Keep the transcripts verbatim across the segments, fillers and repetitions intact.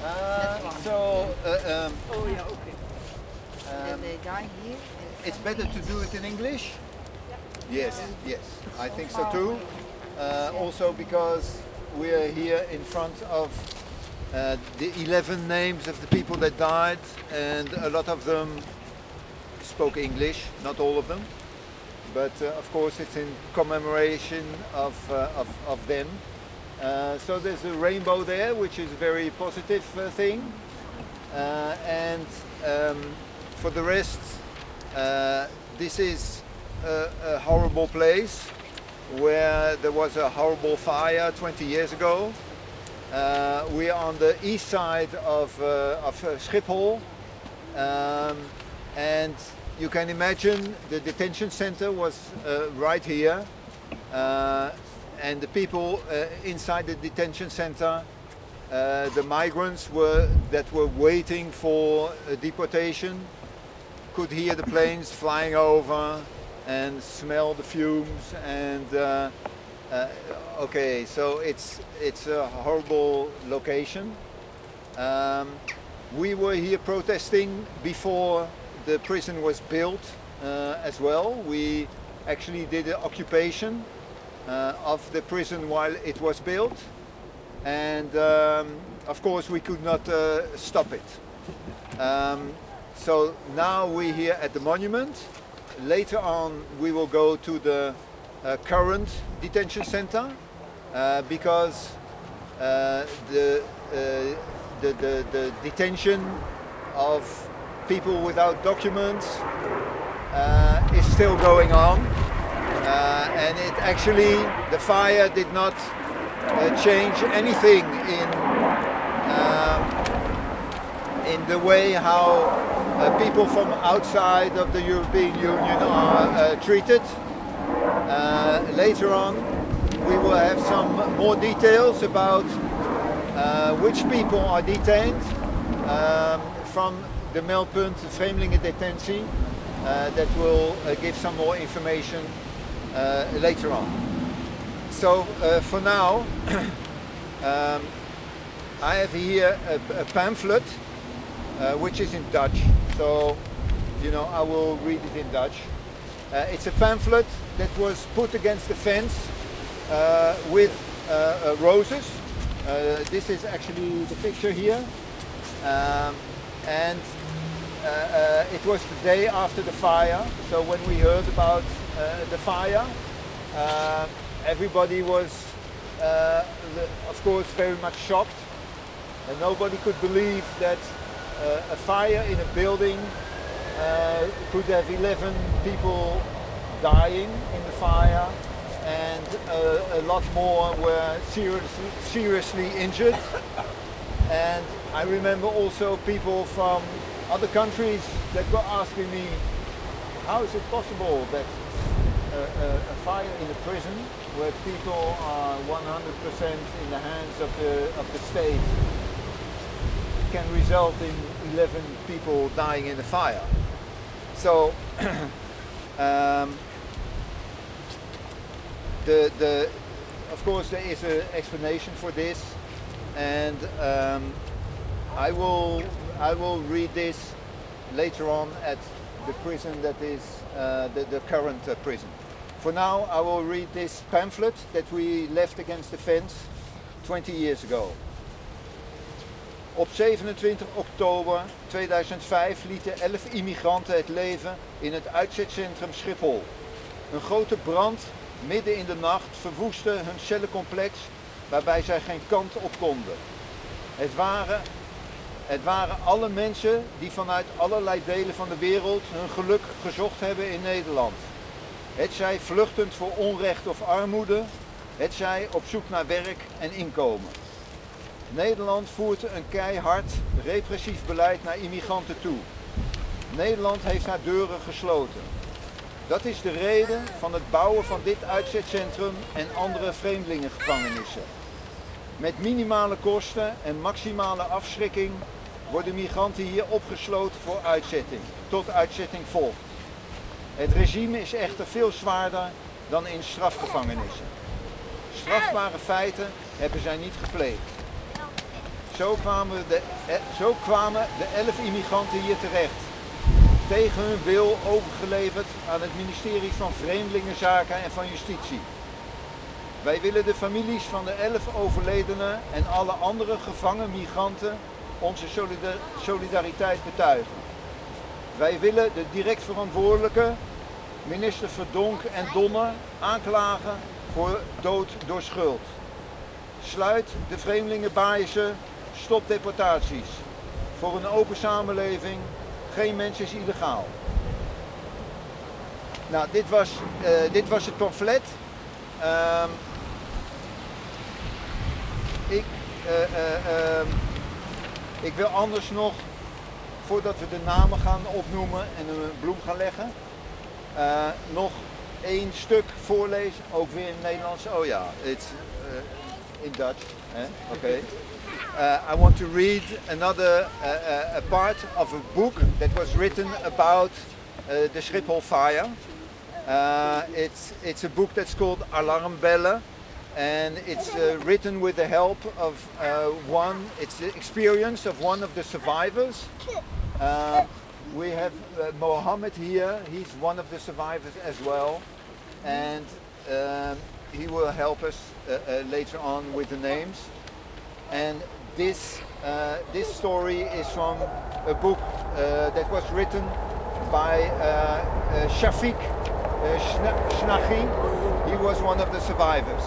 Uh, so, uh, um, Oh yeah, okay. um, They die here. it's better to do it in English? Yes, yes, I think so too. Uh, also because we are here in front of uh, the eleven names of the people that died, and a lot of them spoke English, not all of them. But uh, of course it's in commemoration of, uh, of, of them. Uh, so there's a rainbow there, which is a very positive uh, thing. Uh, and um, for the rest, uh, this is a, a horrible place where there was a horrible fire twenty years ago. Uh, we are on the east side of, uh, of uh, Schiphol, um, and you can imagine the detention center was uh, right here, uh, and the people uh, inside the detention center, uh, the migrants were that were waiting for uh, deportation, could hear the planes flying over and smell the fumes. And uh, uh, okay, so it's it's a horrible location. Um, we were here protesting before the prison was built uh, as well. We actually did an occupation uh, of the prison while it was built, and um, of course we could not uh, stop it. Um, so now we're here at the monument. Later on we will go to the uh, current detention center uh, because uh, the, uh, the, the, the detention of people without documents uh, is still going on, uh, and it actually, the fire did not uh, change anything in um, in the way how uh, people from outside of the European Union are uh, treated. Uh, later on we will have some more details about uh, which people are detained um, from the Meldpunt, the Vreemdelingendetentie, uh, that will uh, give some more information uh, later on. So uh, for now, um, I have here a, a pamphlet uh, which is in Dutch. So, you know, I will read it in Dutch. Uh, it's a pamphlet that was put against the fence uh, with uh, uh, roses. Uh, this is actually the picture here. Um, and Uh, uh, it was the day after the fire, so when we heard about uh, the fire, uh, everybody was, uh, the, of course, very much shocked, and nobody could believe that uh, a fire in a building uh, could have eleven people dying in the fire, and uh, a lot more were seriously, seriously injured. And I remember also people from other countries that were asking me, how is it possible that uh, a, a fire in a prison where people are one hundred percent in the hands of the, of the state can result in eleven people dying in the fire? So um, the, the, of course there is an explanation for this, and um, I will I will read this later on at the prison that is uh, the, the current uh, prison. For now, I will read this pamphlet that we left against the fence twenty years ago. Op zevenentwintig oktober tweeduizend vijf lieten elf immigranten het leven in het uitzetcentrum Schiphol. Een grote brand midden in de nacht verwoestte hun cellencomplex waarbij zij geen kant op konden. Het waren Het waren alle mensen die vanuit allerlei delen van de wereld hun geluk gezocht hebben in Nederland. Hetzij vluchtend voor onrecht of armoede, hetzij op zoek naar werk en inkomen. Nederland voert een keihard repressief beleid naar immigranten toe. Nederland heeft haar deuren gesloten. Dat is de reden van het bouwen van dit uitzetcentrum en andere vreemdelingengevangenissen. Met minimale kosten en maximale afschrikking worden migranten hier opgesloten voor uitzetting, tot uitzetting volgt. Het regime is echter veel zwaarder dan in strafgevangenissen. Strafbare feiten hebben zij niet gepleegd. Zo kwamen de, zo kwamen de elf immigranten hier terecht. Tegen hun wil overgeleverd aan het ministerie van Vreemdelingenzaken en van Justitie. Wij willen de families van de elf overledenen en alle andere gevangen migranten onze solidariteit betuigen. Wij willen de direct verantwoordelijke, minister Verdonk en Donner, aanklagen voor dood door schuld. Sluit de vreemdelingenbaaizen, stop deportaties. Voor een open samenleving, geen mens is illegaal. Nou, dit was, uh, dit was het pamflet. Uh, ik, uh, uh, uh, ik wil anders nog, voordat we de namen gaan opnoemen en een bloem gaan leggen, uh, nog één stuk voorlezen, ook weer in het Nederlands. Oh ja, it's uh, in Dutch. Eh? Oké. Okay. Uh, I want to read another uh, uh, a part of a book that was written about uh, the Schiphol fire. Uh, it's it's a book that's called Alarmbellen, and it's uh, written with the help of uh, one. It's the experience of one of the survivors. Uh, we have uh, Mohammed here. He's one of the survivors as well, and um, he will help us uh, uh, later on with the names. And this uh, this story is from a book uh, that was written by uh, uh, Shafiq uh, Snaghi. He was one of the survivors.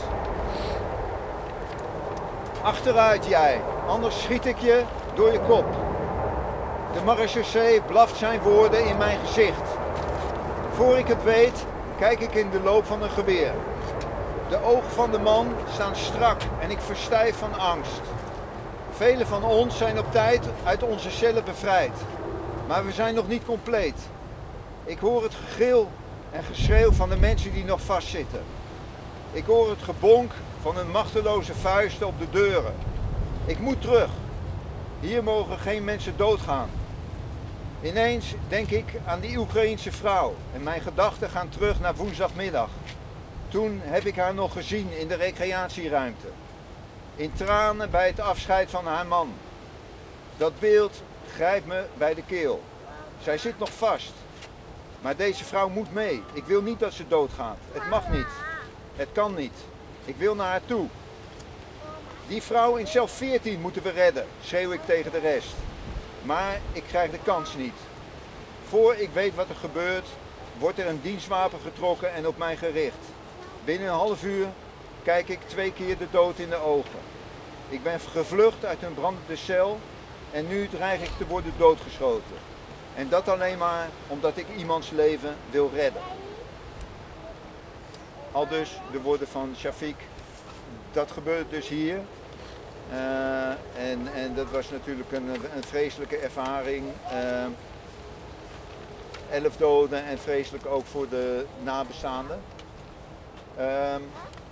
Achteruit jij, anders schiet ik je door je kop. De marechaussee blaft zijn woorden in mijn gezicht. Voor ik het weet, kijk ik in de loop van een geweer. De ogen van de man staan strak en ik verstijf van angst. Velen van ons zijn op tijd uit onze cellen bevrijd, maar we zijn nog niet compleet. Ik hoor het gegil en geschreeuw van de mensen die nog vastzitten. Ik hoor het gebonk van hun machteloze vuisten op de deuren. Ik moet terug. Hier mogen geen mensen doodgaan. Ineens denk ik aan die Oekraïense vrouw en mijn gedachten gaan terug naar woensdagmiddag. Toen heb ik haar nog gezien in de recreatieruimte. In tranen bij het afscheid van haar man. Dat beeld grijpt me bij de keel. Zij zit nog vast. Maar deze vrouw moet mee. Ik wil niet dat ze doodgaat. Het mag niet. Het kan niet. Ik wil naar haar toe. Die vrouw in cel veertien moeten we redden, schreeuw ik tegen de rest. Maar ik krijg de kans niet. Voor ik weet wat er gebeurt, wordt er een dienstwapen getrokken en op mij gericht. Binnen een half uur kijk ik twee keer de dood in de ogen. Ik ben gevlucht uit een brandende cel en nu dreig ik te worden doodgeschoten. En dat alleen maar omdat ik iemands leven wil redden. Aldus de woorden van Shafiq. Dat gebeurt dus hier. Uh, en, en dat was natuurlijk een, een vreselijke ervaring. Uh, elf doden en vreselijk ook voor de nabestaanden. Uh,